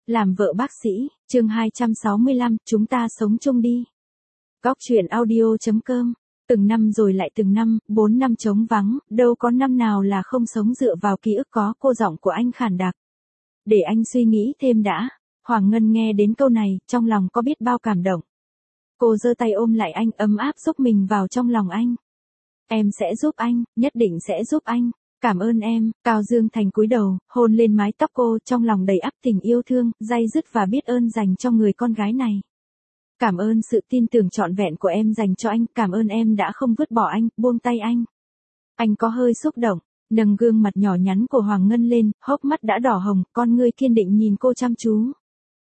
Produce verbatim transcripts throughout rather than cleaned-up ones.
Làm vợ bác sĩ, chương hai trăm sáu mươi lăm, chúng ta sống chung đi. Góc truyện audio.com. Từng năm rồi lại từng năm, bốn năm trống vắng, đâu có năm nào là không sống dựa vào ký ức có cô giọng của anh khàn đặc. Để anh suy nghĩ thêm đã. Hoàng Ngân nghe đến câu này, trong lòng có biết bao cảm động. Cô giơ tay ôm lại anh, ấm áp xúc mình vào trong lòng anh. Em sẽ giúp anh, nhất định sẽ giúp anh. Cảm ơn em. Cao Dương Thành cúi đầu, hôn lên mái tóc cô, trong lòng đầy ắp tình yêu thương, day dứt và biết ơn dành cho người con gái này. Cảm ơn sự tin tưởng trọn vẹn của em dành cho anh, cảm ơn em đã không vứt bỏ anh, buông tay anh. Anh có hơi xúc động, nâng gương mặt nhỏ nhắn của Hoàng Ngân lên, hốc mắt đã đỏ hồng, con ngươi kiên định nhìn cô chăm chú.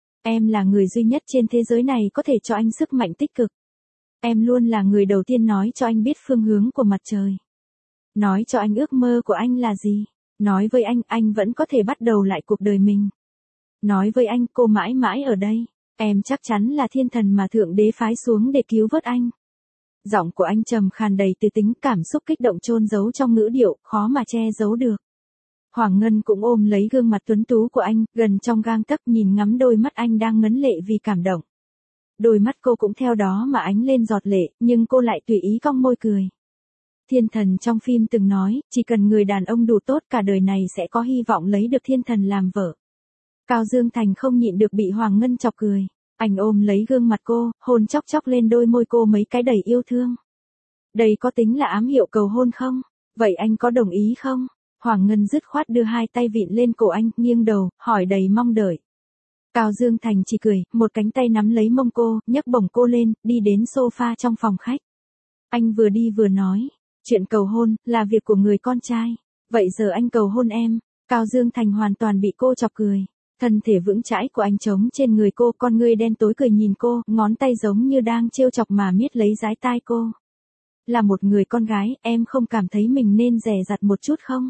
Em là người duy nhất trên thế giới này có thể cho anh sức mạnh tích cực. Em luôn là người đầu tiên nói cho anh biết phương hướng của mặt trời. Nói cho anh ước mơ của anh là gì. Nói với anh, anh vẫn có thể bắt đầu lại cuộc đời mình. Nói với anh, cô mãi mãi ở đây. Em chắc chắn là thiên thần mà Thượng Đế phái xuống để cứu vớt anh. Giọng của anh trầm khàn đầy từ tính, cảm xúc kích động chôn giấu trong ngữ điệu, khó mà che giấu được. Hoàng Ngân cũng ôm lấy gương mặt tuấn tú của anh, gần trong gang tấc, nhìn ngắm đôi mắt anh đang ngấn lệ vì cảm động. Đôi mắt cô cũng theo đó mà ánh lên giọt lệ, nhưng cô lại tùy ý cong môi cười. Thiên thần trong phim từng nói, chỉ cần người đàn ông đủ tốt cả đời này sẽ có hy vọng lấy được thiên thần làm vợ. Cao Dương Thành không nhịn được bị Hoàng Ngân chọc cười. Anh ôm lấy gương mặt cô, hôn chóc chóc lên đôi môi cô mấy cái đầy yêu thương. Đây có tính là ám hiệu cầu hôn không? Vậy anh có đồng ý không? Hoàng Ngân dứt khoát đưa hai tay vịn lên cổ anh, nghiêng đầu, hỏi đầy mong đợi. Cao Dương Thành chỉ cười, một cánh tay nắm lấy mông cô, nhấc bổng cô lên, đi đến sofa trong phòng khách. Anh vừa đi vừa nói. Chuyện cầu hôn, là việc của người con trai. Vậy giờ anh cầu hôn em. Cao Dương Thành hoàn toàn bị cô chọc cười. Thân thể vững chãi của anh trống trên người cô, con ngươi đen tối cười nhìn cô, ngón tay giống như đang trêu chọc mà miết lấy dái tai cô. Là một người con gái, em không cảm thấy mình nên dè dặt một chút không?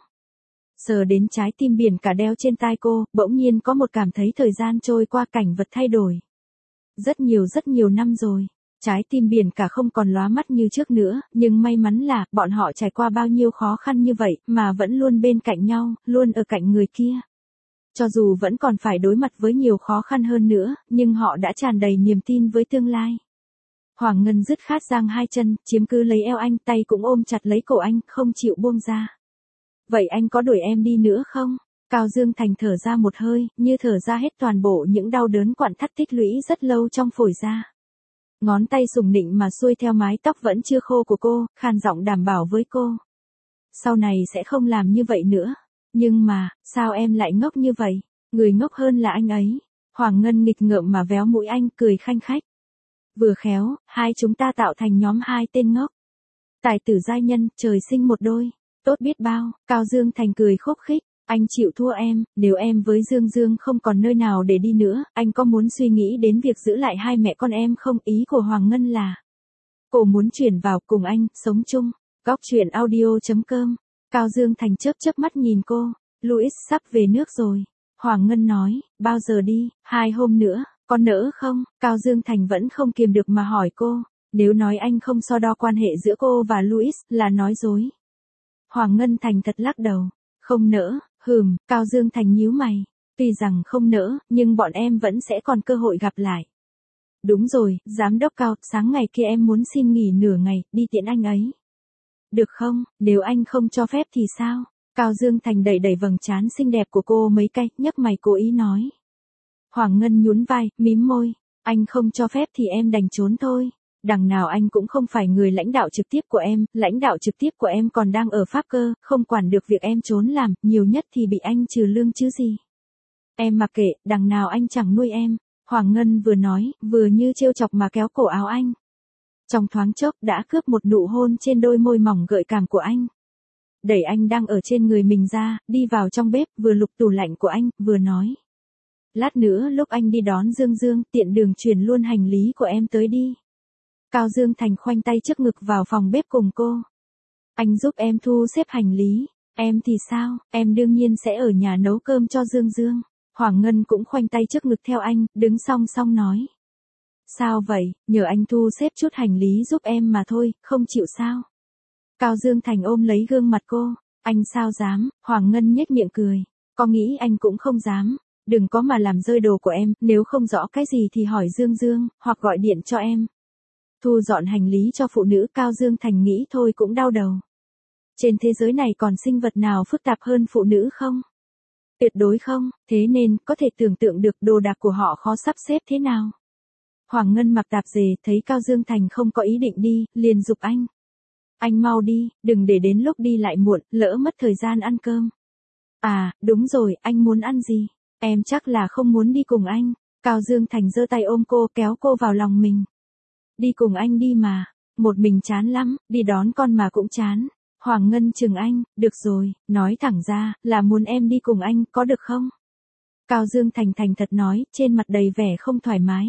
Sờ đến trái tim biển cả đeo trên tai cô, bỗng nhiên có một cảm thấy thời gian trôi qua, cảnh vật thay đổi. Rất nhiều rất nhiều năm rồi. Trái tim biển cả không còn lóa mắt như trước nữa, nhưng may mắn là, bọn họ trải qua bao nhiêu khó khăn như vậy, mà vẫn luôn bên cạnh nhau, luôn ở cạnh người kia. Cho dù vẫn còn phải đối mặt với nhiều khó khăn hơn nữa, nhưng họ đã tràn đầy niềm tin với tương lai. Hoàng Ngân dứt khát giang hai chân, chiếm cứ lấy eo anh, tay cũng ôm chặt lấy cổ anh, không chịu buông ra. Vậy anh có đuổi em đi nữa không? Cao Dương Thành thở ra một hơi, như thở ra hết toàn bộ những đau đớn quặn thắt tích lũy rất lâu trong phổi ra. Ngón tay sùng nịnh mà xuôi theo mái tóc vẫn chưa khô của cô, khàn giọng đảm bảo với cô. Sau này sẽ không làm như vậy nữa. Nhưng mà, sao em lại ngốc như vậy? Người ngốc hơn là anh ấy. Hoàng Ngân nghịch ngợm mà véo mũi anh, cười khanh khách. Vừa khéo, hai chúng ta tạo thành nhóm hai tên ngốc. Tài tử giai nhân, trời sinh một đôi. Tốt biết bao. Cao Dương Thành cười khúc khích. Anh chịu thua em, nếu em với Dương Dương không còn nơi nào để đi nữa, anh có muốn suy nghĩ đến việc giữ lại hai mẹ con em không? Ý của Hoàng Ngân là, cô muốn chuyển vào cùng anh, sống chung. Góc truyện audio.com. Cao Dương Thành chớp chớp mắt nhìn cô. Louis sắp về nước rồi. Hoàng Ngân nói, bao giờ đi? Hai hôm nữa, con nỡ không? Cao Dương Thành vẫn không kiềm được mà hỏi cô. Nếu nói anh không so đo quan hệ giữa cô và Louis, là nói dối. Hoàng Ngân thành thật lắc đầu. Không nỡ. Hừm, Cao Dương Thành nhíu mày. Tuy rằng không nỡ, nhưng bọn em vẫn sẽ còn cơ hội gặp lại. Đúng rồi, giám đốc Cao, sáng ngày kia em muốn xin nghỉ nửa ngày, đi tiễn anh ấy. Được không? Nếu anh không cho phép thì sao? Cao Dương Thành đẩy đẩy vầng trán xinh đẹp của cô mấy cái, nhấc mày cố ý nói. Hoàng Ngân nhún vai, mím môi. Anh không cho phép thì em đành trốn thôi. Đằng nào anh cũng không phải người lãnh đạo trực tiếp của em, lãnh đạo trực tiếp của em còn đang ở Pháp cơ, không quản được việc em trốn làm, nhiều nhất thì bị anh trừ lương chứ gì. Em mặc kệ, đằng nào anh chẳng nuôi em. Hoàng Ngân vừa nói, vừa như trêu chọc mà kéo cổ áo anh. Trong thoáng chốc đã cướp một nụ hôn trên đôi môi mỏng gợi cảm của anh. Đẩy anh đang ở trên người mình ra, đi vào trong bếp, vừa lục tủ lạnh của anh, vừa nói. Lát nữa lúc anh đi đón Dương Dương, tiện đường chuyển luôn hành lý của em tới đi. Cao Dương Thành khoanh tay trước ngực vào phòng bếp cùng cô. Anh giúp em thu xếp hành lý. Em thì sao? Em đương nhiên sẽ ở nhà nấu cơm cho Dương Dương. Hoàng Ngân cũng khoanh tay trước ngực theo anh, đứng song song nói. Sao vậy? Nhờ anh thu xếp chút hành lý giúp em mà thôi, không chịu sao? Cao Dương Thành ôm lấy gương mặt cô. Anh sao dám? Hoàng Ngân nhếch miệng cười. Có nghĩ anh cũng không dám. Đừng có mà làm rơi đồ của em, nếu không rõ cái gì thì hỏi Dương Dương, hoặc gọi điện cho em. Thu dọn hành lý cho phụ nữ, Cao Dương Thành nghĩ thôi cũng đau đầu. Trên thế giới này còn sinh vật nào phức tạp hơn phụ nữ không? Tuyệt đối không, thế nên, có thể tưởng tượng được đồ đạc của họ khó sắp xếp thế nào. Hoàng Ngân mặc tạp dề, thấy Cao Dương Thành không có ý định đi, liền giục anh. Anh mau đi, đừng để đến lúc đi lại muộn, lỡ mất thời gian ăn cơm. À, đúng rồi, anh muốn ăn gì? Em chắc là không muốn đi cùng anh. Cao Dương Thành giơ tay ôm cô, kéo cô vào lòng mình. Đi cùng anh đi mà, một mình chán lắm, đi đón con mà cũng chán. Hoàng Ngân chừng anh, được rồi, nói thẳng ra, là muốn em đi cùng anh, có được không? Cao Dương Thành thành thật nói, trên mặt đầy vẻ không thoải mái.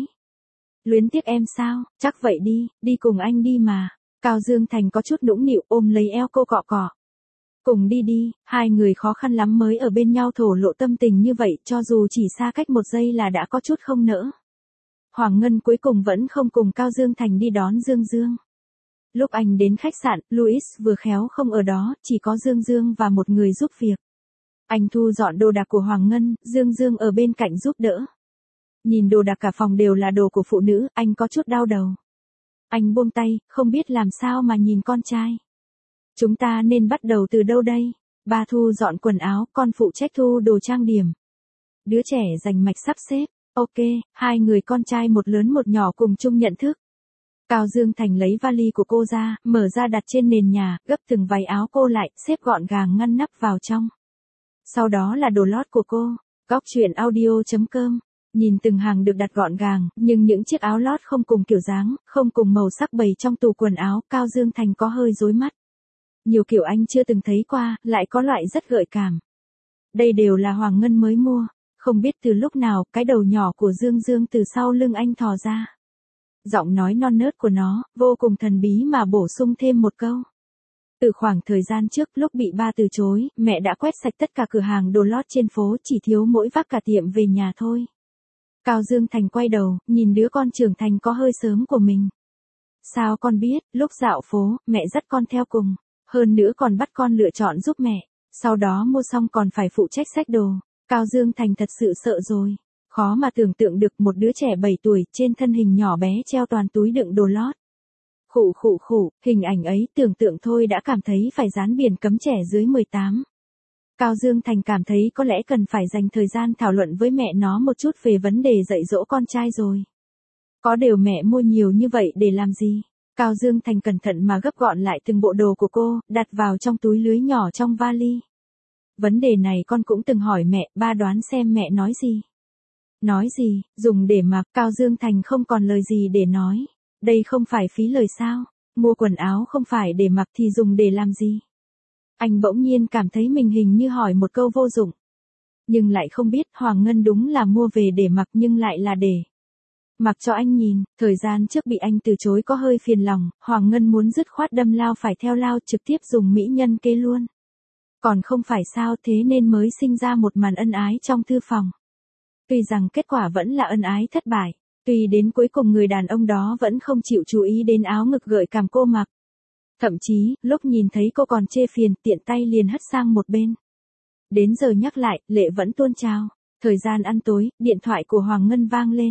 Luyến tiếc em sao, chắc vậy đi, đi cùng anh đi mà. Cao Dương Thành có chút nũng nịu ôm lấy eo cô cọ cọ. Cùng đi đi, hai người khó khăn lắm mới ở bên nhau thổ lộ tâm tình như vậy, cho dù chỉ xa cách một giây là đã có chút không nỡ. Hoàng Ngân cuối cùng vẫn không cùng Cao Dương Thành đi đón Dương Dương. Lúc anh đến khách sạn, Louis vừa khéo không ở đó, chỉ có Dương Dương và một người giúp việc. Anh thu dọn đồ đạc của Hoàng Ngân, Dương Dương ở bên cạnh giúp đỡ. Nhìn đồ đạc cả phòng đều là đồ của phụ nữ, anh có chút đau đầu. Anh buông tay, không biết làm sao mà nhìn con trai. Chúng ta nên bắt đầu từ đâu đây? Ba thu dọn quần áo, con phụ trách thu đồ trang điểm. Đứa trẻ dành mạch sắp xếp. Ok, hai người con trai một lớn một nhỏ cùng chung nhận thức. Cao Dương Thành lấy vali của cô ra, mở ra đặt trên nền nhà, gấp từng váy áo cô lại, xếp gọn gàng ngăn nắp vào trong. Sau đó là đồ lót của cô. Góc truyện audio chấm com. Nhìn từng hàng được đặt gọn gàng, nhưng những chiếc áo lót không cùng kiểu dáng, không cùng màu sắc bày trong tủ quần áo, Cao Dương Thành có hơi rối mắt. Nhiều kiểu anh chưa từng thấy qua, lại có loại rất gợi cảm. Đây đều là Hoàng Ngân mới mua. Không biết từ lúc nào, cái đầu nhỏ của Dương Dương từ sau lưng anh thò ra. Giọng nói non nớt của nó, vô cùng thần bí mà bổ sung thêm một câu. Từ khoảng thời gian trước, lúc bị ba từ chối, mẹ đã quét sạch tất cả cửa hàng đồ lót trên phố, chỉ thiếu mỗi vác cả tiệm về nhà thôi. Cao Dương Thành quay đầu, nhìn đứa con trưởng thành có hơi sớm của mình. Sao con biết, lúc dạo phố, mẹ dắt con theo cùng. Hơn nữa còn bắt con lựa chọn giúp mẹ. Sau đó mua xong còn phải phụ trách xách đồ. Cao Dương Thành thật sự sợ rồi. Khó mà tưởng tượng được một đứa trẻ bảy tuổi trên thân hình nhỏ bé treo toàn túi đựng đồ lót. Khụ khụ khụ, hình ảnh ấy tưởng tượng thôi đã cảm thấy phải dán biển cấm trẻ dưới mười tám. Cao Dương Thành cảm thấy có lẽ cần phải dành thời gian thảo luận với mẹ nó một chút về vấn đề dạy dỗ con trai rồi. Có điều mẹ mua nhiều như vậy để làm gì? Cao Dương Thành cẩn thận mà gấp gọn lại từng bộ đồ của cô, đặt vào trong túi lưới nhỏ trong vali. Vấn đề này con cũng từng hỏi mẹ, ba đoán xem mẹ nói gì. Nói gì, dùng để mặc, Cao Dương Thành không còn lời gì để nói. Đây không phải phí lời sao, mua quần áo không phải để mặc thì dùng để làm gì. Anh bỗng nhiên cảm thấy mình hình như hỏi một câu vô dụng. Nhưng lại không biết Hoàng Ngân đúng là mua về để mặc nhưng lại là để mặc cho anh nhìn. Thời gian trước bị anh từ chối có hơi phiền lòng, Hoàng Ngân muốn dứt khoát đâm lao phải theo lao trực tiếp dùng mỹ nhân kế luôn. Còn không phải sao, thế nên mới sinh ra một màn ân ái trong thư phòng. Tuy rằng kết quả vẫn là ân ái thất bại, tuy đến cuối cùng người đàn ông đó vẫn không chịu chú ý đến áo ngực gợi cảm cô mặc. Thậm chí, lúc nhìn thấy cô còn chê phiền, tiện tay liền hất sang một bên. Đến giờ nhắc lại, lệ vẫn tuôn trào. Thời gian ăn tối, điện thoại của Hoàng Ngân vang lên.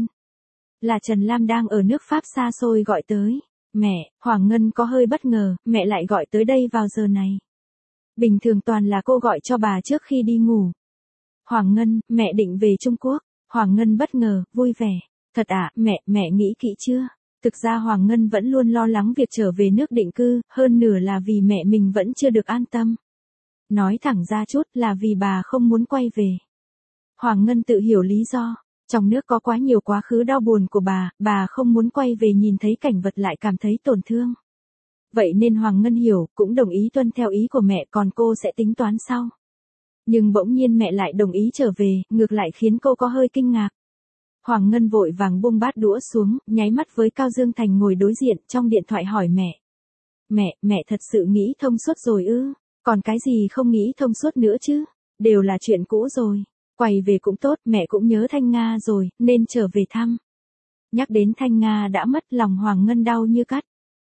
Là Trần Lam đang ở nước Pháp xa xôi gọi tới. Mẹ, Hoàng Ngân có hơi bất ngờ, mẹ lại gọi tới đây vào giờ này. Bình thường toàn là cô gọi cho bà trước khi đi ngủ. Hoàng Ngân, mẹ định về Trung Quốc. Hoàng Ngân bất ngờ, vui vẻ. Thật à, mẹ, mẹ nghĩ kỹ chưa? Thực ra Hoàng Ngân vẫn luôn lo lắng việc trở về nước định cư, hơn nửa là vì mẹ mình vẫn chưa được an tâm. Nói thẳng ra chút là vì bà không muốn quay về. Hoàng Ngân tự hiểu lý do. Trong nước có quá nhiều quá khứ đau buồn của bà, bà không muốn quay về nhìn thấy cảnh vật lại cảm thấy tổn thương. Vậy nên Hoàng Ngân hiểu, cũng đồng ý tuân theo ý của mẹ, còn cô sẽ tính toán sau. Nhưng bỗng nhiên mẹ lại đồng ý trở về, ngược lại khiến cô có hơi kinh ngạc. Hoàng Ngân vội vàng buông bát đũa xuống, nháy mắt với Cao Dương Thành ngồi đối diện, trong điện thoại hỏi mẹ. Mẹ, mẹ thật sự nghĩ thông suốt rồi ư? Còn cái gì không nghĩ thông suốt nữa chứ? Đều là chuyện cũ rồi. Quay về cũng tốt, mẹ cũng nhớ Thanh Nga rồi, nên trở về thăm. Nhắc đến Thanh Nga đã mất, lòng Hoàng Ngân đau như cắt.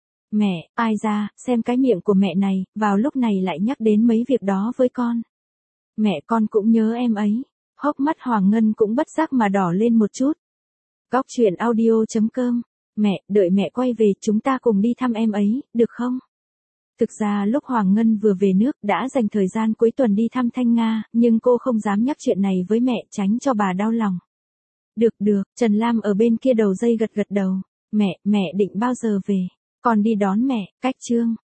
Mẹ, ai ra, xem cái miệng của mẹ này, vào lúc này lại nhắc đến mấy việc đó với con. Mẹ, con cũng nhớ em ấy. Hốc mắt Hoàng Ngân cũng bất giác mà đỏ lên một chút. Góc chuyện audio chấm com. Mẹ, đợi mẹ quay về chúng ta cùng đi thăm em ấy, được không? Thực ra lúc Hoàng Ngân vừa về nước đã dành thời gian cuối tuần đi thăm Thanh Nga, nhưng cô không dám nhắc chuyện này với mẹ tránh cho bà đau lòng. Được được, Trần Lam ở bên kia đầu dây gật gật đầu. Mẹ, mẹ định bao giờ về? Con đi đón mẹ, cách Trương.